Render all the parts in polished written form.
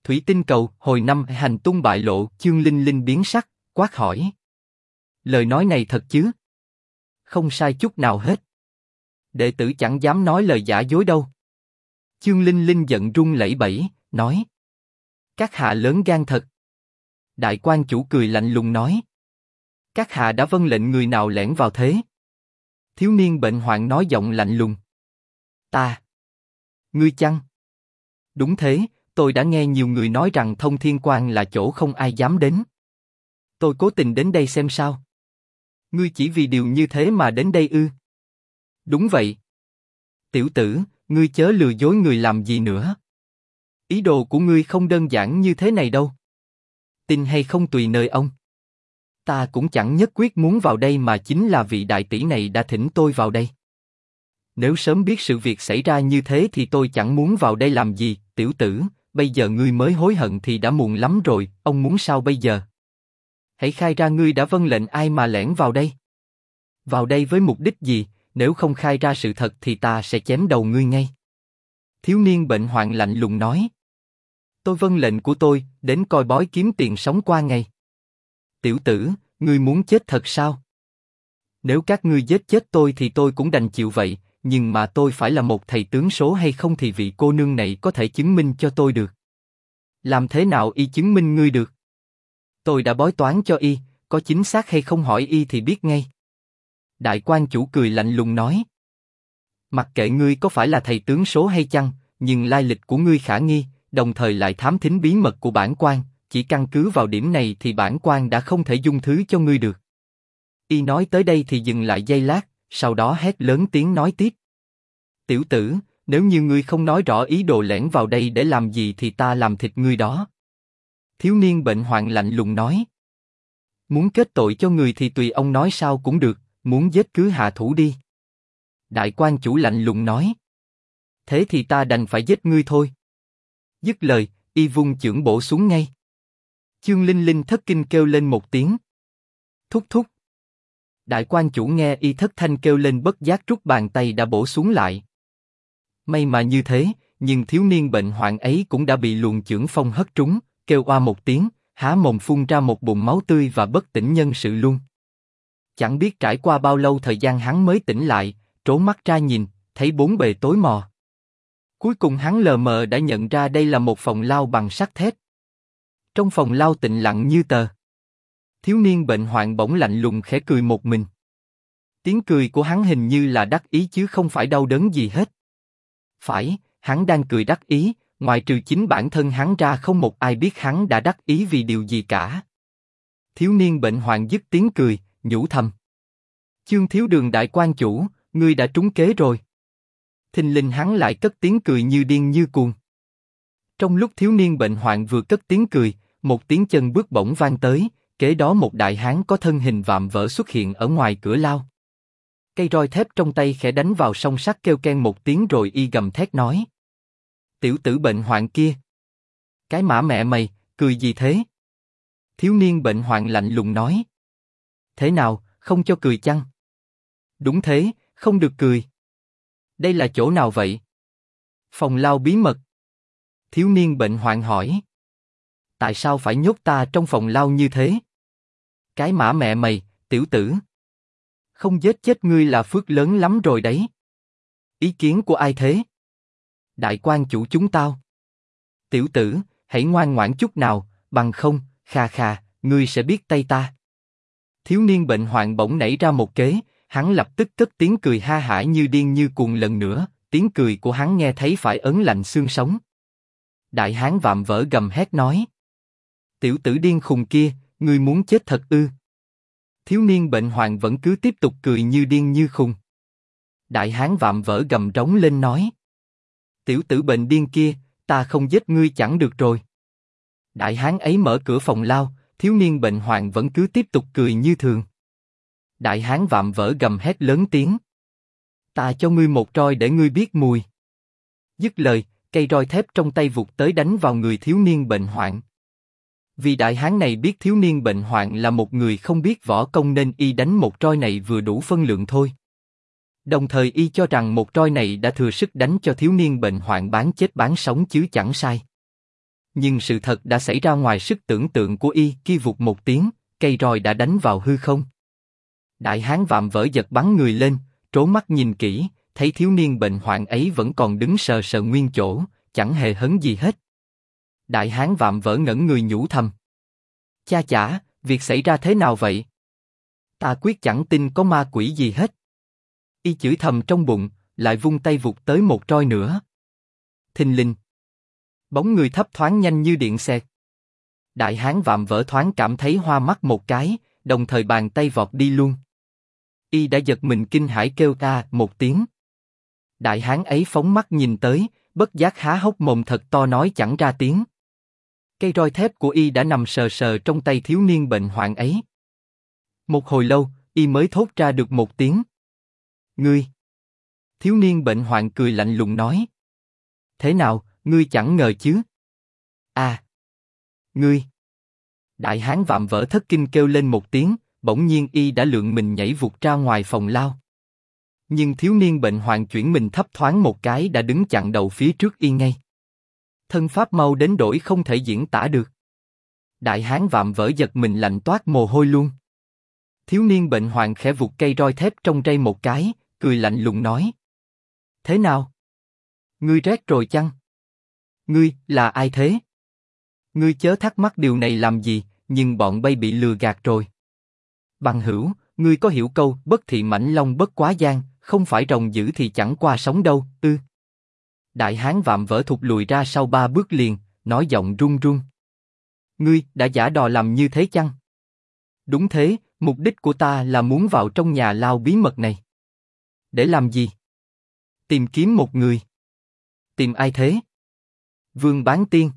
Thủy tinh cầu, hồi năm hành tung bại lộ, Chương Linh Linh biến sắc, quát hỏi. Lời nói này thật chứ? Không sai chút nào hết. Đệ tử chẳng dám nói lời giả dối đâu. Chương Linh Linh giận run lẩy bẩy, nói. Các hạ lớn gan thật. Đại quan chủ cười lạnh lùng nói. Các hạ đã vâng lệnh người nào lẻn vào thế? Thiếu niên bệnh hoạn nói giọng lạnh lùng. Ta. Ngươi chăng? Đúng thế, tôi đã nghe nhiều người nói rằng Thông Thiên Quan là chỗ không ai dám đến. Tôi cố tình đến đây xem sao. Ngươi chỉ vì điều như thế mà đến đây ư? Đúng vậy. Tiểu tử, ngươi chớ lừa dối người làm gì nữa. Ý đồ của ngươi không đơn giản như thế này đâu. Tin hay không tùy nơi ông. Ta cũng chẳng nhất quyết muốn vào đây mà chính là vị đại tỷ này đã thỉnh tôi vào đây. Nếu sớm biết sự việc xảy ra như thế thì tôi chẳng muốn vào đây làm gì, tiểu tử, bây giờ ngươi mới hối hận thì đã muộn lắm rồi, ông muốn sao bây giờ? Hãy khai ra ngươi đã vâng lệnh ai mà lẻn vào đây. Vào đây với mục đích gì, nếu không khai ra sự thật thì ta sẽ chém đầu ngươi ngay. Thiếu niên bệnh hoạn lạnh lùng nói. Tôi vâng lệnh của tôi, đến coi bói kiếm tiền sống qua ngày. Tiểu tử, ngươi muốn chết thật sao? Nếu các ngươi giết chết tôi thì tôi cũng đành chịu vậy, nhưng mà tôi phải là một thầy tướng số hay không thì vị cô nương này có thể chứng minh cho tôi được. Làm thế nào y chứng minh ngươi được? Tôi đã bói toán cho y, có chính xác hay không hỏi y thì biết ngay. Đại quan chủ cười lạnh lùng nói. Mặc kệ ngươi có phải là thầy tướng số hay chăng, nhưng lai lịch của ngươi khả nghi, đồng thời lại thám thính bí mật của bản quan, chỉ căn cứ vào điểm này thì bản quan đã không thể dung thứ cho ngươi được. Y nói tới đây thì dừng lại giây lát, sau đó hét lớn tiếng nói tiếp. Tiểu tử, nếu như ngươi không nói rõ ý đồ lẻn vào đây để làm gì thì ta làm thịt ngươi đó. Thiếu niên bệnh hoạn lạnh lùng nói. Muốn kết tội cho người thì tùy ông nói sao cũng được, muốn giết cứ hạ thủ đi. Đại quan chủ lạnh lùng nói. Thế thì ta đành phải giết ngươi thôi. Dứt lời, y vung chưởng bổ xuống ngay. Chương Linh Linh thất kinh kêu lên một tiếng. Thúc thúc. Đại quan chủ nghe y thất thanh kêu lên bất giác rút bàn tay đã bổ xuống lại. May mà như thế, nhưng thiếu niên bệnh hoạn ấy cũng đã bị luồng chưởng phong hất trúng, kêu oa một tiếng, há mồm phun ra một bụng máu tươi và bất tỉnh nhân sự luôn. Chẳng biết trải qua bao lâu thời gian hắn mới tỉnh lại, trố mắt ra nhìn, thấy bốn bề tối mò. Cuối cùng hắn lờ mờ đã nhận ra đây là một phòng lao bằng sắt thép. Trong phòng lao tĩnh lặng như tờ. Thiếu niên bệnh hoạn bỗng lạnh lùng khẽ cười một mình. Tiếng cười của hắn hình như là đắc ý chứ không phải đau đớn gì hết. Phải, hắn đang cười đắc ý, ngoài trừ chính bản thân hắn ra không một ai biết hắn đã đắc ý vì điều gì cả. Thiếu niên bệnh hoạn dứt tiếng cười, nhủ thầm. Chương Thiếu Đường đại quan chủ, ngươi đã trúng kế rồi. Thình lình hắn lại cất tiếng cười như điên như cuồng. Trong lúc thiếu niên bệnh hoạn vừa cất tiếng cười, một tiếng chân bước bổng vang tới, kế đó một đại hán có thân hình vạm vỡ xuất hiện ở ngoài cửa lao. Cây roi thép trong tay khẽ đánh vào song sắt kêu keng một tiếng rồi y gầm thét nói. Tiểu tử bệnh hoạn kia. Cái mã mẹ mày, cười gì thế? Thiếu niên bệnh hoạn lạnh lùng nói. Thế nào, không cho cười chăng? Đúng thế, không được cười. Đây là chỗ nào vậy? Phòng lao bí mật. Thiếu niên bệnh hoạn hỏi. Tại sao phải nhốt ta trong phòng lao như thế? Cái mã mẹ mày, tiểu tử. Không giết chết ngươi là phước lớn lắm rồi đấy. Ý kiến của ai thế? Đại quan chủ chúng tao. Tiểu tử, hãy ngoan ngoãn chút nào, bằng không, khà khà, ngươi sẽ biết tay ta. Thiếu niên bệnh hoạn bỗng nảy ra một kế, hắn lập tức cất tiếng cười ha hả như điên như cuồng lần nữa, tiếng cười của hắn nghe thấy phải ớn lạnh xương sống. Đại hán vạm vỡ gầm hét nói. Tiểu tử điên khùng kia, ngươi muốn chết thật ư? Thiếu niên bệnh hoạn vẫn cứ tiếp tục cười như điên như khùng. Đại hán vạm vỡ gầm rống lên nói. Tiểu tử bệnh điên kia, ta không giết ngươi chẳng được rồi. Đại hán ấy mở cửa phòng lao, thiếu niên bệnh hoạn vẫn cứ tiếp tục cười như thường. Đại hán vạm vỡ gầm hét lớn tiếng. Ta cho ngươi một roi để ngươi biết mùi. Dứt lời, cây roi thép trong tay vụt tới đánh vào người thiếu niên bệnh hoạn. Vì đại hán này biết thiếu niên bệnh hoạn là một người không biết võ công nên y đánh một roi này vừa đủ phân lượng thôi. Đồng thời y cho rằng một roi này đã thừa sức đánh cho thiếu niên bệnh hoạn bán chết bán sống chứ chẳng sai. Nhưng sự thật đã xảy ra ngoài sức tưởng tượng của y. Khi vụt một tiếng, cây roi đã đánh vào hư không. Đại hán vạm vỡ giật bắn người lên, trố mắt nhìn kỹ, thấy thiếu niên bệnh hoạn ấy vẫn còn đứng sờ sờ nguyên chỗ, chẳng hề hấn gì hết. Đại hán vạm vỡ ngẩn người nhủ thầm: cha chả, việc xảy ra thế nào vậy? Ta quyết chẳng tin có ma quỷ gì hết. Y chửi thầm trong bụng, lại vung tay vụt tới một roi nữa. Thình lình, bóng người thấp thoáng nhanh như điện xẹt. Đại hán vạm vỡ thoáng cảm thấy hoa mắt một cái, đồng thời bàn tay vọt đi luôn. Y đã giật mình kinh hãi kêu a một tiếng. Đại hán ấy phóng mắt nhìn tới, bất giác há hốc mồm thật to nói chẳng ra tiếng. Cây roi thép của y đã nằm sờ sờ trong tay thiếu niên bệnh hoạn ấy. Một hồi lâu, y mới thốt ra được một tiếng: ngươi. Thiếu niên bệnh hoạn cười lạnh lùng nói: thế nào, ngươi chẳng ngờ chứ? À, ngươi. Đại hán vạm vỡ thất kinh kêu lên một tiếng, bỗng nhiên y đã lượn mình nhảy vụt ra ngoài phòng lao. Nhưng thiếu niên bệnh hoạn chuyển mình thấp thoáng một cái đã đứng chặn đầu phía trước y ngay. Thân pháp mau đến đổi không thể diễn tả được. Đại hán vạm vỡ giật mình lạnh toát mồ hôi luôn. Thiếu niên bệnh hoạn khẽ vụt cây roi thép trong rây một cái, cười lạnh lùng nói: thế nào? Ngươi rét rồi chăng? Ngươi, là ai thế? Ngươi chớ thắc mắc điều này làm gì, nhưng bọn bay bị lừa gạt rồi. Bằng hữu, ngươi có hiểu câu bất thị mãnh long bất quá giang, không phải rồng dữ thì chẳng qua sống đâu, ư? Đại hán vạm vỡ thụt lùi ra sau 3 bước liền, nói giọng run run: ngươi đã giả đò làm như thế chăng? Đúng thế, mục đích của ta là muốn vào trong nhà lao bí mật này. Để làm gì? Tìm kiếm một người. Tìm ai thế? Vương Bán Tiên.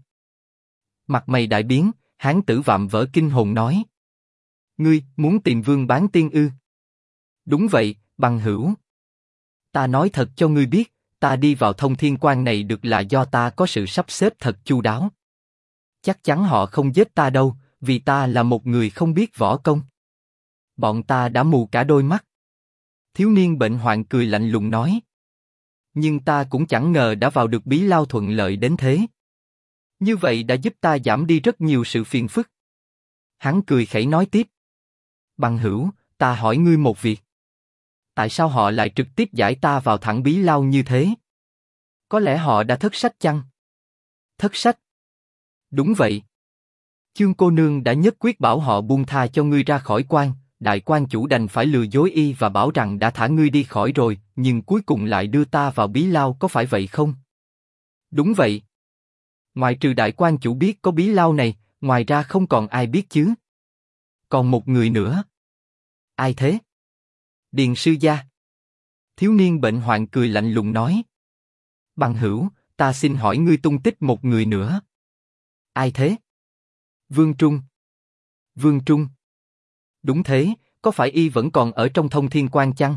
Mặt mày đại biến, hán tử vạm vỡ kinh hồn nói: ngươi muốn tìm Vương Bán Tiên ư? Đúng vậy, bằng hữu. Ta nói thật cho ngươi biết, ta đi vào Thông Thiên Quan này được là do ta có sự sắp xếp thật chu đáo. Chắc chắn họ không giết ta đâu, vì ta là một người không biết võ công. Bọn ta đã mù cả đôi mắt. Thiếu niên bệnh hoạn cười lạnh lùng nói: nhưng ta cũng chẳng ngờ đã vào được Bí Lao thuận lợi đến thế. Như vậy đã giúp ta giảm đi rất nhiều sự phiền phức. Hắn cười khẩy nói tiếp: bằng hữu, ta hỏi ngươi một việc. Tại sao họ lại trực tiếp giải ta vào thẳng Bí Lao như thế? Có lẽ họ đã thất sách chăng? Thất sách? Đúng vậy. Chương cô nương đã nhất quyết bảo họ buông tha cho ngươi ra khỏi quan, đại quan chủ đành phải lừa dối y và bảo rằng đã thả ngươi đi khỏi rồi, nhưng cuối cùng lại đưa ta vào Bí Lao, có phải vậy không? Đúng vậy. Ngoài trừ đại quan chủ biết có Bí Lao này, ngoài ra không còn ai biết chứ. Còn một người nữa. Ai thế? Điền sư gia. Thiếu niên bệnh hoạn cười lạnh lùng nói: bằng hữu, ta xin hỏi ngươi tung tích một người nữa. Ai thế? Vương Trung. Vương Trung. Đúng thế, có phải y vẫn còn ở trong Thông Thiên Quan chăng?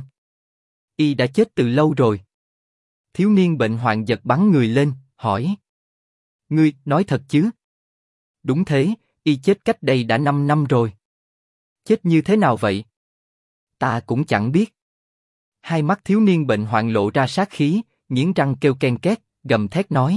Y đã chết từ lâu rồi. Thiếu niên bệnh hoạn giật bắn người lên, hỏi: ngươi nói thật chứ? Đúng thế, y chết cách đây đã 5 năm rồi. Chết như thế nào vậy? Ta cũng chẳng biết. Hai mắt thiếu niên bệnh hoạn lộ ra sát khí, nghiến răng kêu ken két, gầm thét nói: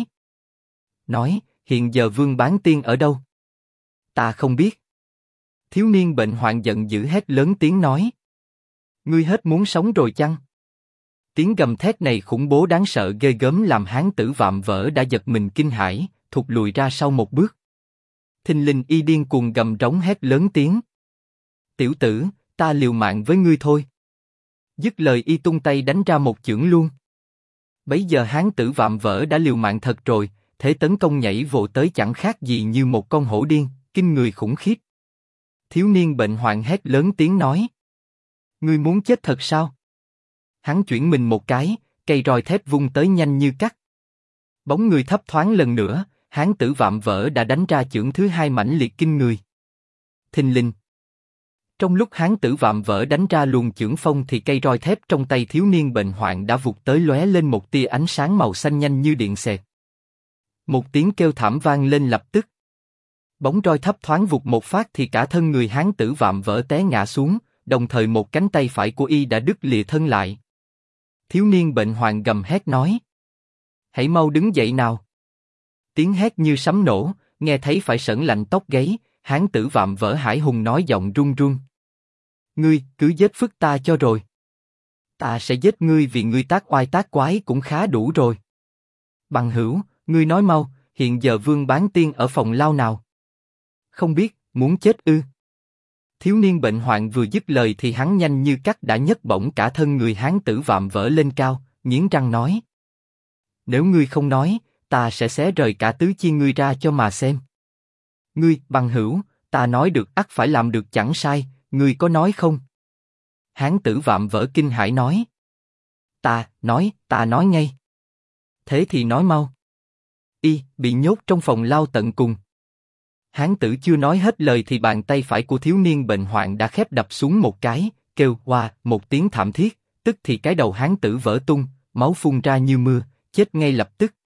hiện giờ Vương Bán Tiên ở đâu? Ta không biết. Thiếu niên bệnh hoạn giận dữ hét lớn tiếng nói: ngươi hết muốn sống rồi chăng? Tiếng gầm thét này khủng bố đáng sợ ghê gớm làm hán tử vạm vỡ đã giật mình kinh hãi, thụt lùi ra sau một bước. Thình lình y điên cuồng gầm rống hét lớn tiếng: tiểu tử, ta liều mạng với ngươi thôi. Dứt lời y tung tay đánh ra một chưởng luôn. Bấy giờ hán tử vạm vỡ đã liều mạng thật rồi, thế tấn công nhảy vồ tới chẳng khác gì như một con hổ điên, kinh người khủng khiếp. Thiếu niên bệnh hoạn hét lớn tiếng nói: ngươi muốn chết thật sao? Hắn chuyển mình một cái, cây roi thép vung tới nhanh như cắt. Bóng người thấp thoáng lần nữa, hán tử vạm vỡ đã đánh ra chưởng thứ hai mãnh liệt kinh người. Thình lình. Trong lúc hán tử vạm vỡ đánh ra luồng chưởng phong thì cây roi thép trong tay thiếu niên bệnh hoạn đã vụt tới lóe lên một tia ánh sáng màu xanh nhanh như điện xẹt. Một tiếng kêu thảm vang lên lập tức. Bóng roi thấp thoáng vụt một phát thì cả thân người hán tử vạm vỡ té ngã xuống, đồng thời một cánh tay phải của y đã đứt lìa thân lại. Thiếu niên bệnh hoạn gầm hét nói: hãy mau đứng dậy nào. Tiếng hét như sấm nổ, nghe thấy phải sởn lạnh tóc gáy, hán tử vạm vỡ Hải Hùng nói giọng run run. Ngươi, cứ giết Phất ta cho rồi. Ta sẽ giết ngươi vì ngươi tác oai tác quái cũng khá đủ rồi. Bằng hữu, ngươi nói mau, hiện giờ Vương Bán Tiên ở phòng lao nào? Không biết, muốn chết ư? Thiếu niên bệnh hoạn vừa dứt lời thì hắn nhanh như cắt đã nhấc bổng cả thân người hán tử vạm vỡ lên cao, nghiến răng nói. Nếu ngươi không nói, ta sẽ xé rời cả tứ chi ngươi ra cho mà xem. Ngươi, bằng hữu, ta nói được ắt phải làm được chẳng sai, ngươi có nói không? Hán tử vạm vỡ kinh hãi nói. Ta nói ngay. Thế thì nói mau. Y, bị nhốt trong phòng lao tận cùng. Hán tử chưa nói hết lời thì bàn tay phải của thiếu niên bệnh hoạn đã khép đập xuống một cái, kêu hoa một tiếng thảm thiết, tức thì cái đầu hán tử vỡ tung, máu phun ra như mưa, chết ngay lập tức.